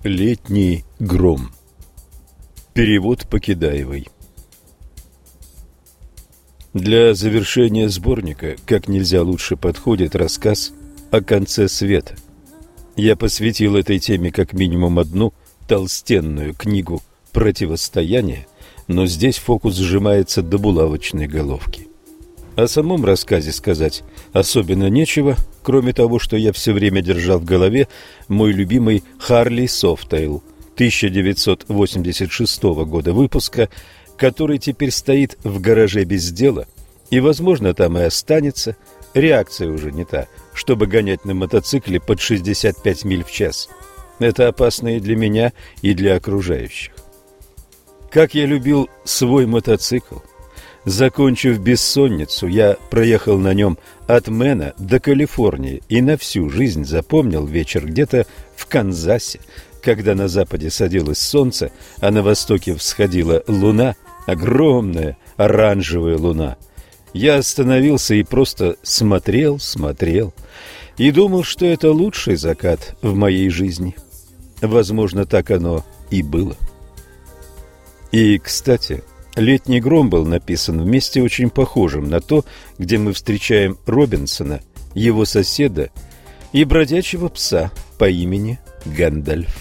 Летний гром. Перевод Покидаевой. Для завершения сборника как нельзя лучше подходит рассказ о конце света. Я посвятил этой теме как минимум одну толстенную книгу «Противостояние», но здесь фокус сжимается до булавочной головки. О самом рассказе сказать особенно нечего, кроме того, что я все время держал в голове мой любимый Харли Софтейл 1986 года выпуска, который теперь стоит в гараже без дела, и, возможно, там и останется. Реакция уже не та, чтобы гонять на мотоцикле под 65 миль в час. Это опасно и для меня, и для окружающих. Как я любил свой мотоцикл! Закончив бессонницу, я проехал на нем от Мэна до Калифорнии и на всю жизнь запомнил вечер где-то в Канзасе, когда на западе садилось солнце, а на востоке всходила луна, огромная оранжевая луна. Я остановился и просто смотрел и думал, что это лучший закат в моей жизни. Возможно, так оно и было. И, кстати, «Летний гром» был написан в месте очень похожем на то, где мы встречаем Робинсона, его соседа и бродячего пса по имени Гэндальф.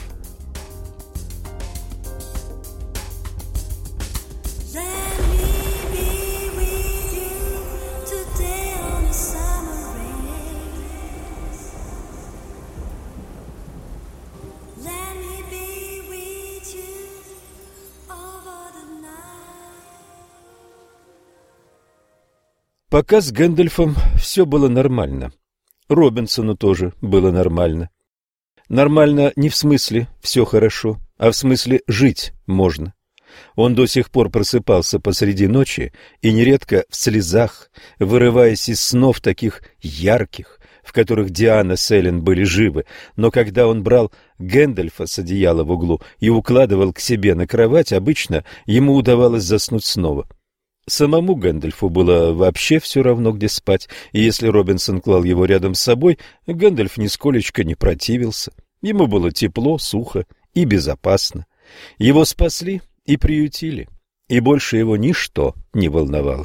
Пока с Гэндальфом все было нормально. Робинсону тоже было нормально. Нормально не в смысле «все хорошо», а в смысле «жить можно». Он до сих пор просыпался посреди ночи и нередко в слезах, вырываясь из снов таких ярких, в которых Диана с Эллен были живы, но когда он брал Гэндальфа с одеяла в углу и укладывал к себе на кровать, обычно ему удавалось заснуть снова. Самому Гэндальфу было вообще все равно, где спать, и если Робинсон клал его рядом с собой, Гэндальф нисколечко не противился. Ему было тепло, сухо и безопасно. Его спасли и приютили, и больше его ничто не волновало.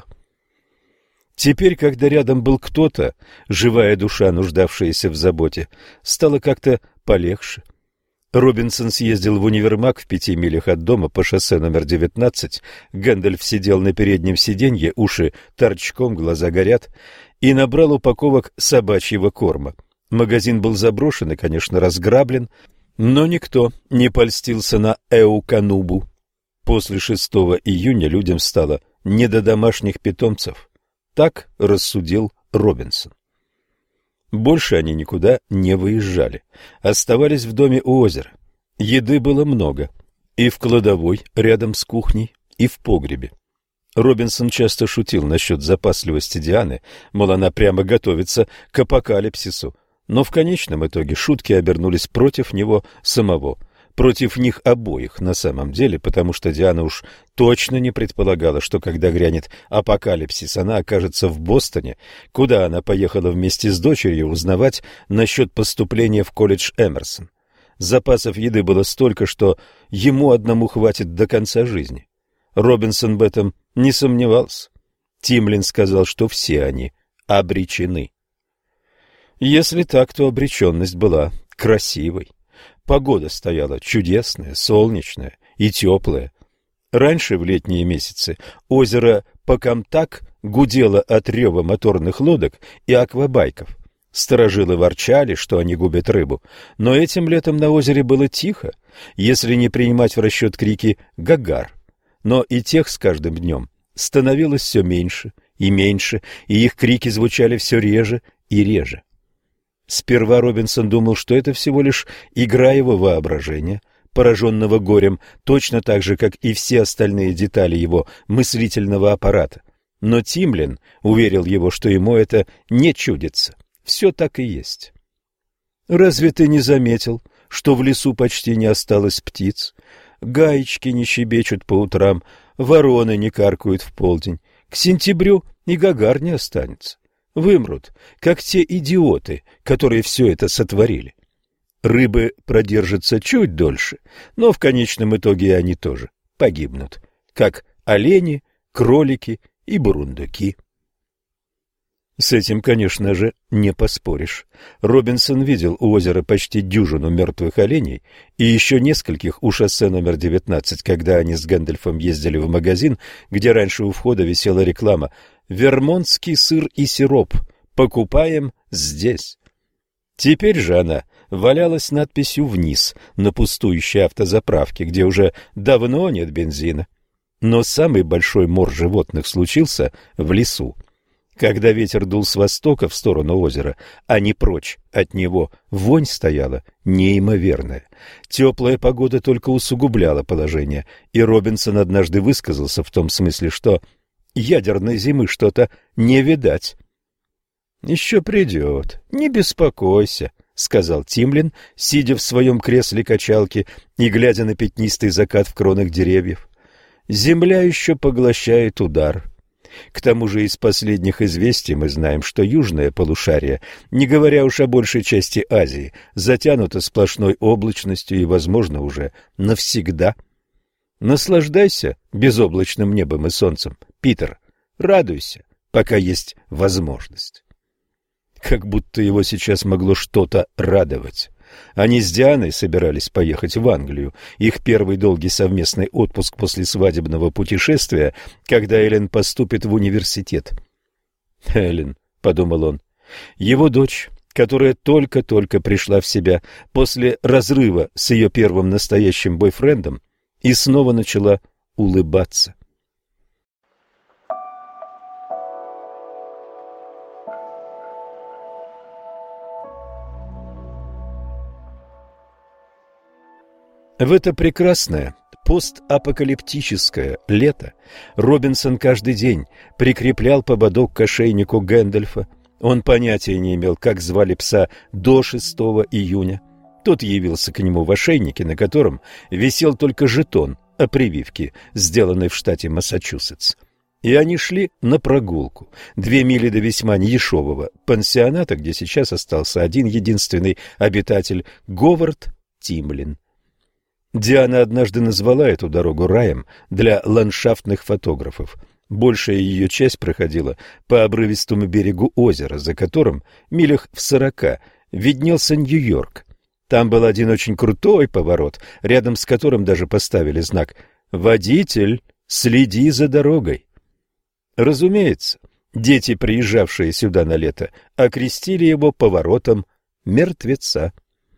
Теперь, когда рядом был кто-то, живая душа, нуждавшаяся в заботе, стало как-то полегче. Робинсон съездил в универмаг в 5 милях от дома по шоссе номер 19. Гэндальф сидел на переднем сиденье, уши торчком, глаза горят, и набрал упаковок собачьего корма. Магазин был заброшен и, конечно, разграблен, но никто не польстился на Эуканубу. После 6 июня людям стало не до домашних питомцев. Так рассудил Робинсон. Больше они никуда не выезжали, оставались в доме у озера. Еды было много, и в кладовой рядом с кухней, и в погребе. Робинсон часто шутил насчет запасливости Дианы, мол, она прямо готовится к апокалипсису, но в конечном итоге шутки обернулись против него самого, против них обоих на самом деле, потому что Диана уж точно не предполагала, что когда грянет апокалипсис, она окажется в Бостоне, куда она поехала вместе с дочерью узнавать насчет поступления в колледж Эмерсон. Запасов еды было столько, что ему одному хватит до конца жизни. Робинсон в этом не сомневался. Тимлин сказал, что все они обречены. Если так, то обреченность была красивой. Погода стояла чудесная, солнечная и теплая. Раньше, в летние месяцы, озеро Покамтак гудело от рева моторных лодок и аквабайков. Старожилы ворчали, что они губят рыбу, но этим летом на озере было тихо, если не принимать в расчет крики «Гагар». Но и тех с каждым днем становилось все меньше, и их крики звучали все реже и реже. Сперва Робинсон думал, что это всего лишь игра его воображения, пораженного горем, точно так же, как и все остальные детали его мыслительного аппарата. Но Тимлин уверил его, что ему это не чудится. Все так и есть. «Разве ты не заметил, что в лесу почти не осталось птиц? Гаечки не щебечут по утрам, вороны не каркают в полдень. К сентябрю и Гагар не останется. Вымрут, как те идиоты, которые все это сотворили». рыбы продержатся чуть дольше, но в конечном итоге они тоже погибнут, как олени, кролики и бурундуки. С этим, конечно же, не поспоришь. Робинсон видел у озера почти дюжину мертвых оленей и еще нескольких у шоссе номер 19, когда они с Гэндальфом ездили в магазин, где раньше у входа висела реклама «Вермонтский сыр и сироп. Покупаем здесь». Теперь же она валялась с надписью вниз, на пустующей автозаправке, где уже давно нет бензина. Но самый большой мор животных случился в лесу. Когда ветер дул с востока в сторону озера, а не прочь от него, вонь стояла неимоверная. Теплая погода только усугубляла положение, и Робинсон однажды высказался в том смысле, что ядерной зимы что-то не видать. «Еще придет, не беспокойся», — сказал Тимлин, сидя в своем кресле-качалке и глядя на пятнистый закат в кронах деревьев. «Земля еще поглощает удар». К тому же из последних известий мы знаем, что южное полушарие, не говоря уж о большей части Азии, затянуто сплошной облачностью и, возможно, уже навсегда. Наслаждайся безоблачным небом и солнцем, Питер, радуйся, пока есть возможность. Как будто его сейчас могло что-то радовать. Они с Дианой собирались поехать в Англию. Их первый долгий совместный отпуск после свадебного путешествия, когда Эллен поступит в университет. «Эллен», — подумал он, — его дочь, которая только-только пришла в себя после разрыва с ее первым настоящим бойфрендом и снова начала улыбаться. В это прекрасное постапокалиптическое лето Робинсон каждый день прикреплял поводок к ошейнику Гэндальфа. Он понятия не имел, как звали пса до 6 июня. Тот явился к нему в ошейнике, на котором висел только жетон о прививке, сделанной в штате Массачусетс. И они шли на прогулку. 2 мили до весьма недешевого пансионата, где сейчас остался один единственный обитатель — Говард Тимлин. Диана однажды назвала эту дорогу раем для ландшафтных фотографов. Большая ее часть проходила по обрывистому берегу озера, за которым, милях в 40, виднелся Нью-Йорк. Там был один очень крутой поворот, рядом с которым даже поставили знак «Водитель, следи за дорогой». Разумеется, дети, приезжавшие сюда на лето, окрестили его поворотом мертвеца.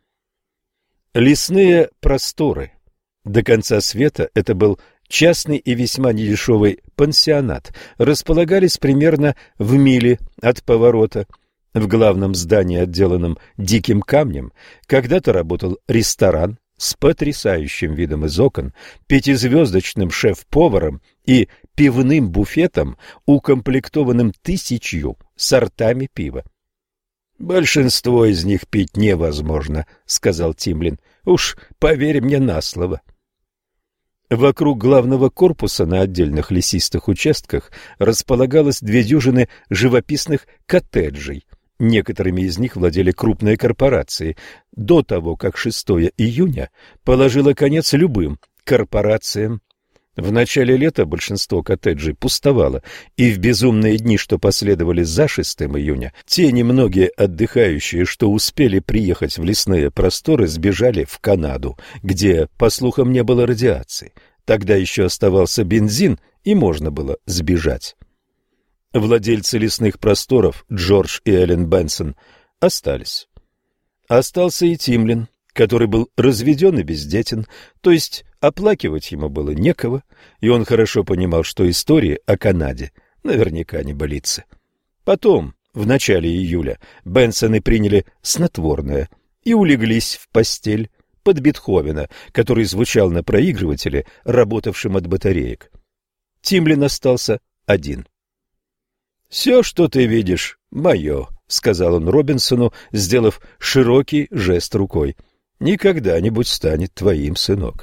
Лесные просторы. До конца света это был частный и весьма недешевый пансионат. Располагались примерно в миле от поворота. В главном здании, отделанном диким камнем, когда-то работал ресторан с потрясающим видом из окон, 5-звездочным шеф-поваром и пивным буфетом, укомплектованным 1000 сортами пива. «Большинство из них пить невозможно», — сказал Тимлин. «Уж поверь мне на слово». Вокруг главного корпуса на отдельных лесистых участках располагалось 2 дюжины живописных коттеджей. Некоторыми из них владели крупные корпорации. До того, как 6 июня положило конец любым корпорациям. В начале лета большинство коттеджей пустовало, и в безумные дни, что последовали за 6 июня, те немногие отдыхающие, что успели приехать в лесные просторы, сбежали в Канаду, где, по слухам, не было радиации. Тогда еще оставался бензин, и можно было сбежать. Владельцы лесных просторов, Джордж и Эллен Бенсон, остались. Остался и Тимлин, который был разведен и бездетен, то есть оплакивать ему было некого, и он хорошо понимал, что истории о Канаде наверняка не болится. Потом, в начале июля, Бенсоны приняли снотворное и улеглись в постель под Бетховена, который звучал на проигрывателе, работавшем от батареек. Тимлин остался один. «Все, что ты видишь, мое», — сказал он Робинсону, сделав широкий жест рукой. «Не станет твоим, сынок».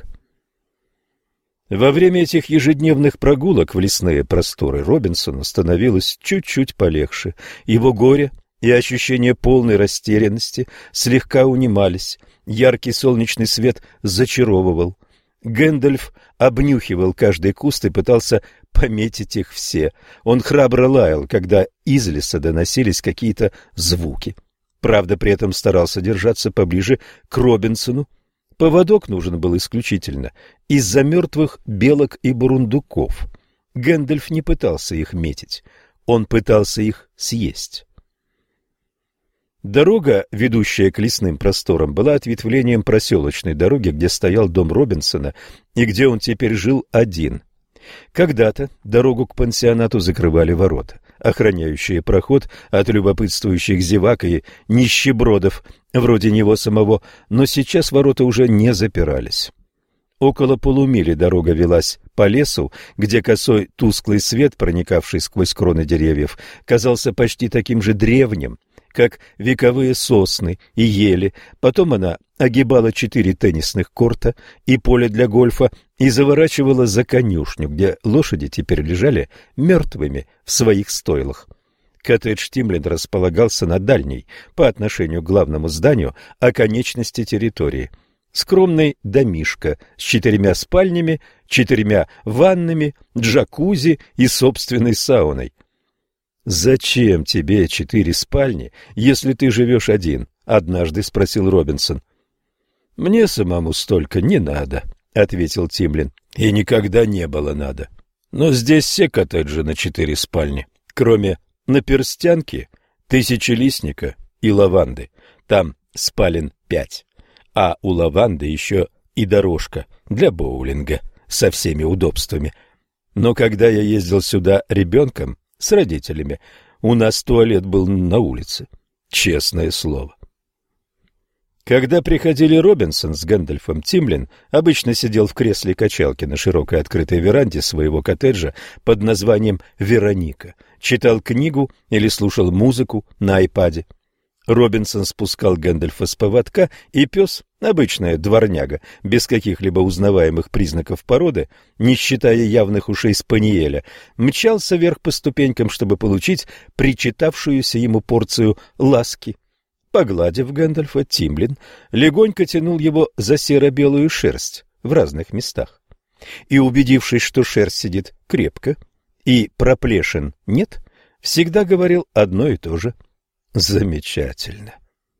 Во время этих ежедневных прогулок в лесные просторы Робинсону становилось чуть-чуть полегче. Его горе и ощущение полной растерянности слегка унимались. Яркий солнечный свет зачаровывал. Гэндальф обнюхивал каждый куст и пытался пометить их все. Он храбро лаял, когда из леса доносились какие-то звуки. Правда, при этом старался держаться поближе к Робинсону. Поводок нужен был исключительно из-за мертвых белок и бурундуков. Гэндальф не пытался их метить, он пытался их съесть. Дорога, ведущая к лесным просторам, была ответвлением проселочной дороги, где стоял дом Робинсона и где он теперь жил один. Когда-то дорогу к пансионату закрывали ворота, охраняющие проход от любопытствующих зевак и нищебродов вроде него самого, но сейчас ворота уже не запирались. Около полумили дорога велась по лесу, где косой тусклый свет, проникавший сквозь кроны деревьев, казался почти таким же древним, как вековые сосны и ели. Потом она огибала 4 теннисных корта и поле для гольфа и заворачивала за конюшню, где лошади теперь лежали мертвыми в своих стойлах. Коттедж Тимлин располагался на дальней, по отношению к главному зданию, оконечности территории. Скромный домишко с 4 спальнями, 4 ваннами, джакузи и собственной сауной. «Зачем тебе 4 спальни, если ты живешь один?» — однажды спросил Робинсон. «Мне самому столько не надо», — ответил Тимлин. «И никогда не было надо. Но здесь все коттеджи на 4 спальни, кроме Наперстянки, Тысячелистника и Лаванды. Там спален 5. А у Лаванды еще и дорожка для боулинга со всеми удобствами. Но когда я ездил сюда ребенком с родителями, у нас туалет был на улице. Честное слово». Когда приходили Робинсон с Гэндальфом, Тимлин обычно сидел в кресле качалки на широкой открытой веранде своего коттеджа под названием «Вероника», читал книгу или слушал музыку на айпаде. Робинсон спускал Гэндальфа с поводка, и пес, обычная дворняга, без каких-либо узнаваемых признаков породы, не считая явных ушей спаниеля, мчался вверх по ступенькам, чтобы получить причитавшуюся ему порцию ласки. Погладив Гэндальфа, Тимлин легонько тянул его за серо-белую шерсть в разных местах. И, убедившись, что шерсть сидит крепко и проплешин нет, всегда говорил одно и то же: «Замечательно».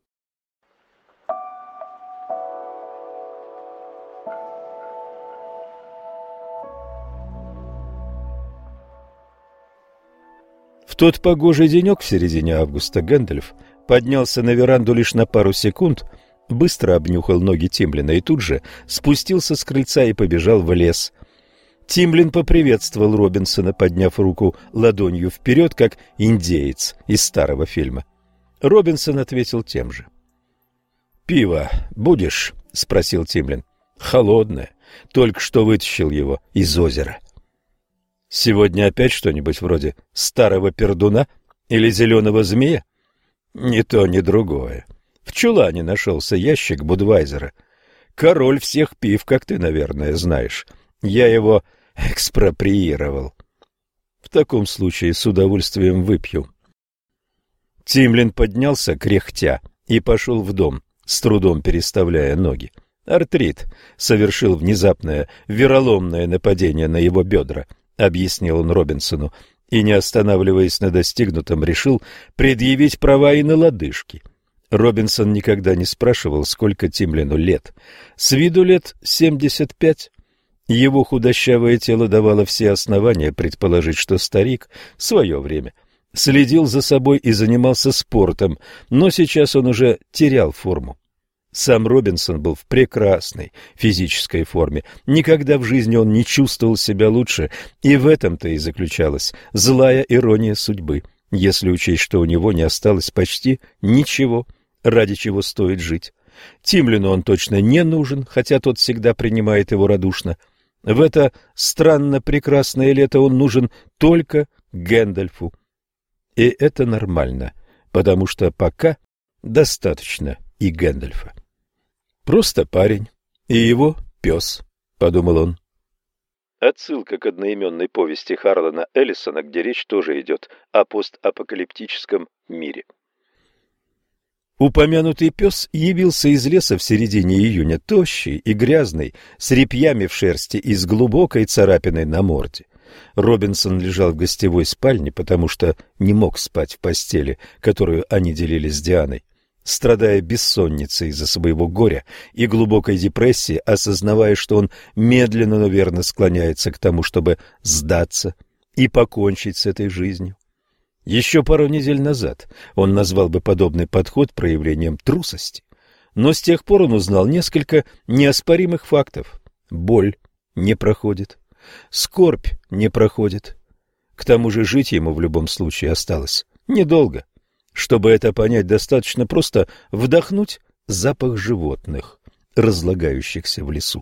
В тот погожий денек в середине августа Гэндальф поднялся на веранду лишь на пару секунд, быстро обнюхал ноги Тимлина и тут же спустился с крыльца и побежал в лес. Тимлин поприветствовал Робинсона, подняв руку ладонью вперед, как индеец из старого фильма. Робинсон ответил тем же. «Пиво будешь?» — спросил Тимлин. «Холодное. Только что вытащил его из озера». «Сегодня опять что-нибудь вроде старого пердуна или зеленого змея?» «Ни то, ни другое. В чулане нашелся ящик Будвайзера. Король всех пив, как ты, наверное, знаешь. Я его экспроприировал. В таком случае с удовольствием выпью». Тимлин поднялся, кряхтя, и пошел в дом, с трудом переставляя ноги. Артрит совершил внезапное вероломное нападение на его бедра, объяснил он Робинсону, и, не останавливаясь на достигнутом, решил предъявить права и на лодыжки. Робинсон никогда не спрашивал, сколько Тимлину лет. С виду лет 75. Его худощавое тело давало все основания предположить, что старик в свое время следил за собой и занимался спортом, но сейчас он уже терял форму. Сам Робинсон был в прекрасной физической форме. Никогда в жизни он не чувствовал себя лучше, и в этом-то и заключалась злая ирония судьбы, если учесть, что у него не осталось почти ничего, ради чего стоит жить. Тимлину он точно не нужен, хотя тот всегда принимает его радушно. В это странно прекрасное лето он нужен только Гэндальфу. И это нормально, потому что пока достаточно и Гэндальфа. Просто парень и его пес, — подумал он. Отсылка к одноименной повести Харлана Эллисона, где речь тоже идет о постапокалиптическом мире. Упомянутый пес явился из леса в середине июня, тощий и грязный, с репьями в шерсти и с глубокой царапиной на морде. Робинсон лежал в гостевой спальне, потому что не мог спать в постели, которую они делили с Дианой. Страдая бессонницей из-за своего горя и глубокой депрессии, осознавая, что он медленно, но верно склоняется к тому, чтобы сдаться и покончить с этой жизнью. Еще пару недель назад он назвал бы подобный подход проявлением трусости, но с тех пор он узнал несколько неоспоримых фактов. Боль не проходит, скорбь не проходит. К тому же жить ему в любом случае осталось недолго. Чтобы это понять, достаточно просто вдохнуть запах животных, разлагающихся в лесу.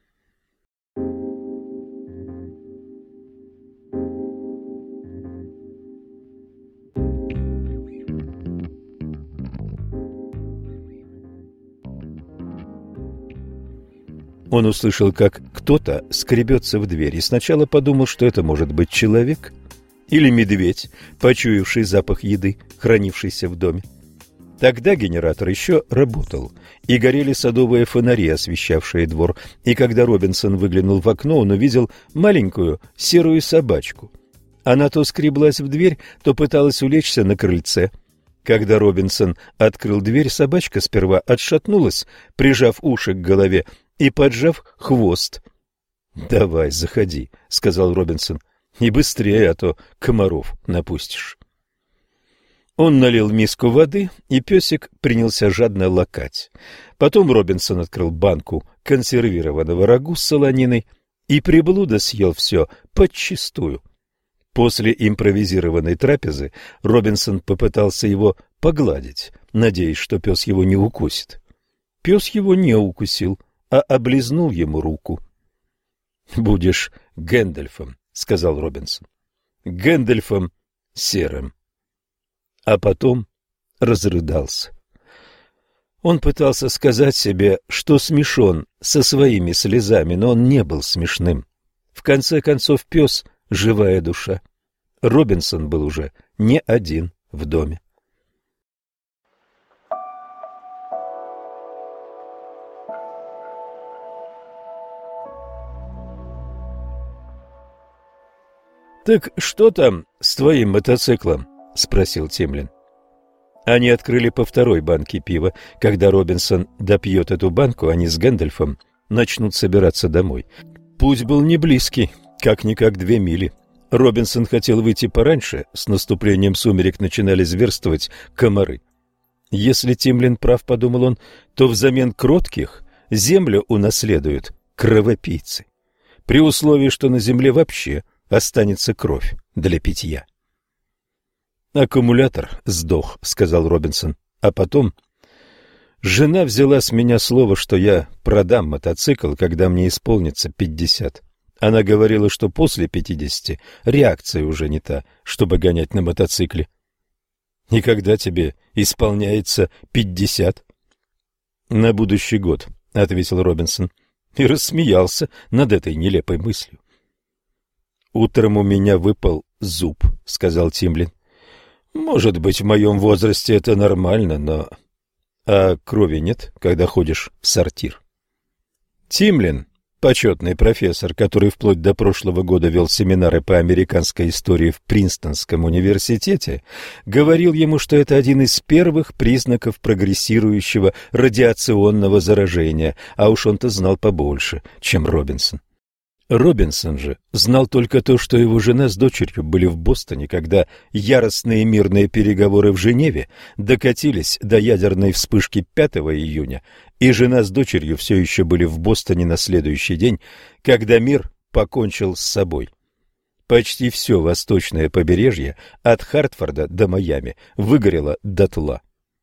Он услышал, как кто-то скребется в дверь, и сначала подумал, что это может быть человек или медведь, почуявший запах еды, хранившийся в доме. Тогда генератор еще работал, и горели садовые фонари, освещавшие двор, и когда Робинсон выглянул в окно, он увидел маленькую серую собачку. Она то скреблась в дверь, то пыталась улечься на крыльце. Когда Робинсон открыл дверь, собачка сперва отшатнулась, прижав уши к голове и поджав хвост. «Давай, заходи», — сказал Робинсон, — «и быстрее, а то комаров напустишь». Он налил миску воды, и песик принялся жадно лакать. Потом Робинсон открыл банку консервированного рагу с солониной и приблудо съел все подчистую. После импровизированной трапезы Робинсон попытался его погладить, надеясь, что пес его не укусит. Пес его не укусил, а облизнул ему руку. «Будешь Гэндальфом», — сказал Робинсон, — «Гэндальфом серым». А потом разрыдался. Он пытался сказать себе, что смешон со своими слезами, но он не был смешным. В конце концов, пес — живая душа. Робинсон был уже не один в доме. «Так что там с твоим мотоциклом?» — спросил Тимлин. Они открыли по второй банке пива. Когда Робинсон допьет эту банку, они с Гэндальфом начнут собираться домой. Путь был не близкий, как-никак 2 мили. Робинсон хотел выйти пораньше, с наступлением сумерек начинали зверствовать комары. Если Тимлин прав, подумал он, то взамен кротких землю унаследуют кровопийцы, при условии, что на земле вообще останется кровь для питья. «Аккумулятор сдох», — сказал Робинсон, — «а потом жена взяла с меня слово, что я продам мотоцикл, когда мне исполнится 50. Она говорила, что после 50 реакция уже не та, чтобы гонять на мотоцикле». «И когда тебе исполняется 50?» «На будущий год», — ответил Робинсон и рассмеялся над этой нелепой мыслью. «Утром у меня выпал зуб», — сказал Тимлин. «Может быть, в моем возрасте это нормально, но...» «А крови нет, когда ходишь в сортир?» Тимлин, почетный профессор, который вплоть до прошлого года вел семинары по американской истории в Принстонском университете, говорил ему, что это один из первых признаков прогрессирующего радиационного заражения, а уж он-то знал побольше, чем Робинсон. Робинсон же знал только то, что его жена с дочерью были в Бостоне, когда яростные мирные переговоры в Женеве докатились до ядерной вспышки 5 июня, и жена с дочерью все еще были в Бостоне на следующий день, когда мир покончил с собой. Почти все восточное побережье от Хартфорда до Майами выгорело дотла.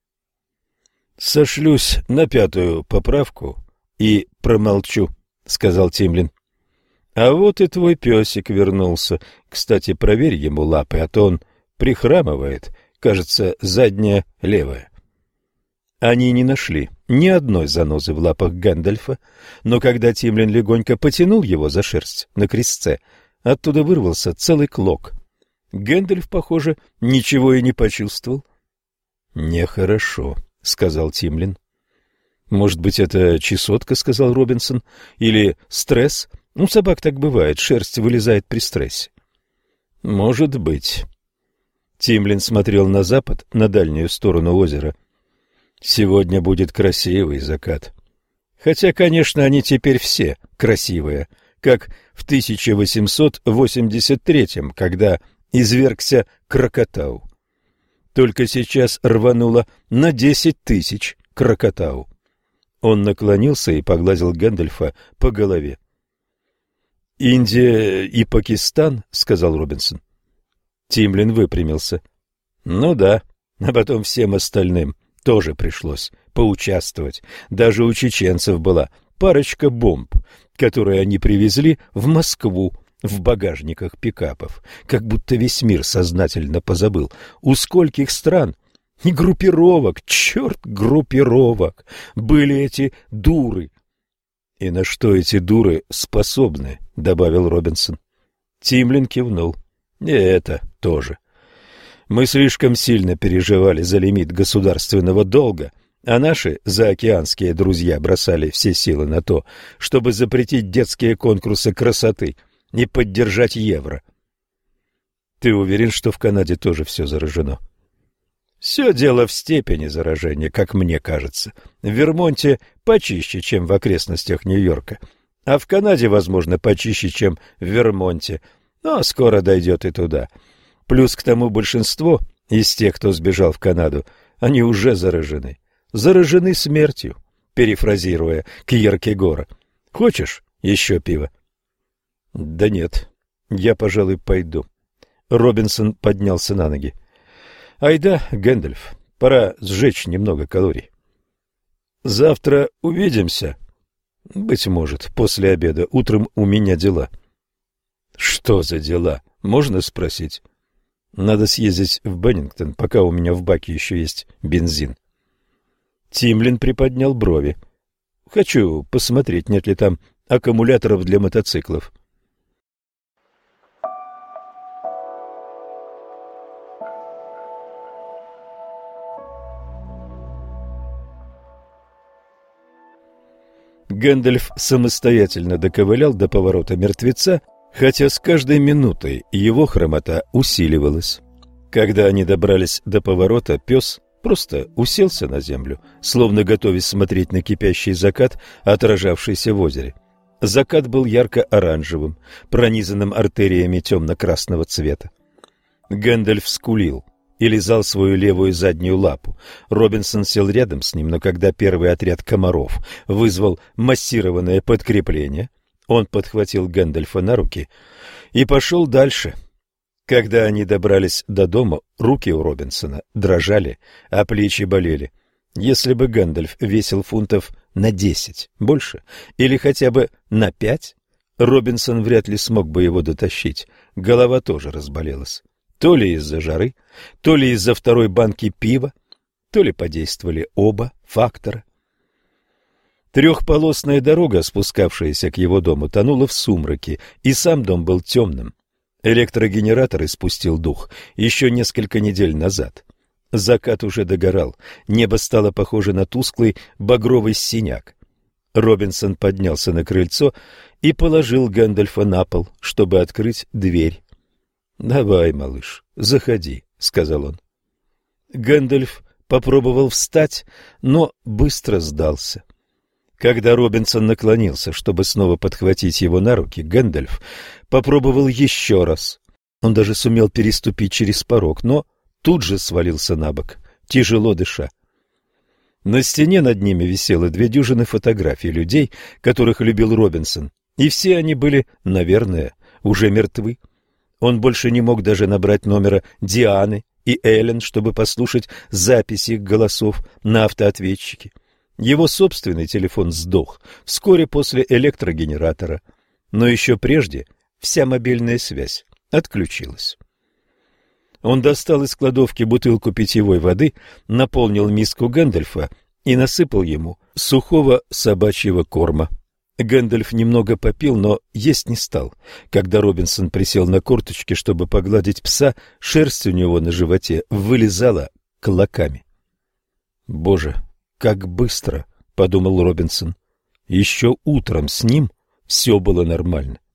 «Сошлюсь на 5-ю поправку и промолчу», — сказал Тимлин. «А вот и твой песик вернулся. Кстати, проверь ему лапы, а то он прихрамывает. Кажется, задняя левая». Они не нашли ни одной занозы в лапах Гэндальфа, но когда Тимлин легонько потянул его за шерсть на крестце, оттуда вырвался целый клок. Гэндальф, похоже, ничего и не почувствовал. «Нехорошо», — сказал Тимлин. «Может быть, это чесотка», — сказал Робинсон, — «или стресс. У собак так бывает, шерсть вылезает при стрессе». «Может быть». Тимлин смотрел на запад, на дальнюю сторону озера. «Сегодня будет красивый закат. Хотя, конечно, они теперь все красивые, как в 1883-м, когда извергся Крокотау. Только сейчас рвануло на 10 тысяч Крокотау». Он наклонился и погладил Гэндальфа по голове. «Индия и Пакистан», — сказал Робинсон. Тимлин выпрямился. «Ну да, а потом всем остальным тоже пришлось поучаствовать. Даже у чеченцев была парочка бомб, которые они привезли в Москву в багажниках пикапов, как будто весь мир сознательно позабыл, у скольких стран и группировок, черт, группировок, были эти дуры». «И на что эти дуры способны?» — добавил Робинсон. Тимлин кивнул. «И это тоже. Мы слишком сильно переживали за лимит государственного долга, а наши заокеанские друзья бросали все силы на то, чтобы запретить детские конкурсы красоты и поддержать евро». «Ты уверен, что в Канаде тоже все заражено?» «Все дело в степени заражения, как мне кажется. В Вермонте почище, чем в окрестностях Нью-Йорка, а в Канаде, возможно, почище, чем в Вермонте, но скоро дойдет и туда. Плюс к тому большинство из тех, кто сбежал в Канаду, они уже заражены. Заражены смертью», перефразируя Кьеркегора. «Хочешь еще пива?» «Да нет, я, пожалуй, пойду». Робинсон поднялся на ноги. «Айда, Гэндальф, пора сжечь немного калорий». «Завтра увидимся?» «Быть может, после обеда. Утром у меня дела». «Что за дела? Можно спросить?» «Надо съездить в Беннингтон, пока у меня в баке еще есть бензин». Тимлин приподнял брови. «Хочу посмотреть, нет ли там аккумуляторов для мотоциклов». Гэндальф самостоятельно доковылял до поворота мертвеца, хотя с каждой минутой его хромота усиливалась. Когда они добрались до поворота, пес просто уселся на землю, словно готовясь смотреть на кипящий закат, отражавшийся в озере. Закат был ярко-оранжевым, пронизанным артериями темно-красного цвета. Гэндальф скулил и лизал свою левую заднюю лапу. Робинсон сел рядом с ним, но когда первый отряд комаров вызвал массированное подкрепление, он подхватил Гэндальфа на руки и пошел дальше. Когда они добрались до дома, руки у Робинсона дрожали, а плечи болели. Если бы Гэндальф весил фунтов на 10 больше или хотя бы на 5, Робинсон вряд ли смог бы его дотащить. Голова тоже разболелась. То ли из-за жары, то ли из-за второй банки пива, то ли подействовали оба фактора. Трехполосная дорога, спускавшаяся к его дому, тонула в сумраке, и сам дом был темным. Электрогенератор испустил дух еще несколько недель назад. Закат уже догорал, небо стало похоже на тусклый багровый синяк. Робинсон поднялся на крыльцо и положил Гэндальфа на пол, чтобы открыть дверь. «Давай, малыш, заходи», — сказал он. Гэндальф попробовал встать, но быстро сдался. Когда Робинсон наклонился, чтобы снова подхватить его на руки, Гэндальф попробовал еще раз. Он даже сумел переступить через порог, но тут же свалился на бок, тяжело дыша. На стене над ними висело 2 дюжины фотографий людей, которых любил Робинсон, и все они были, наверное, уже мертвы. Он больше не мог даже набрать номера Дианы и Эллен, чтобы послушать записи их голосов на автоответчике. Его собственный телефон сдох вскоре после электрогенератора, но еще прежде вся мобильная связь отключилась. Он достал из кладовки бутылку питьевой воды, наполнил миску Гэндальфа и насыпал ему сухого собачьего корма. Гэндальф немного попил, но есть не стал. Когда Робинсон присел на корточки, чтобы погладить пса, шерсть у него на животе вылезала клоками. «Боже, как быстро!» — подумал Робинсон. «Еще утром с ним все было нормально.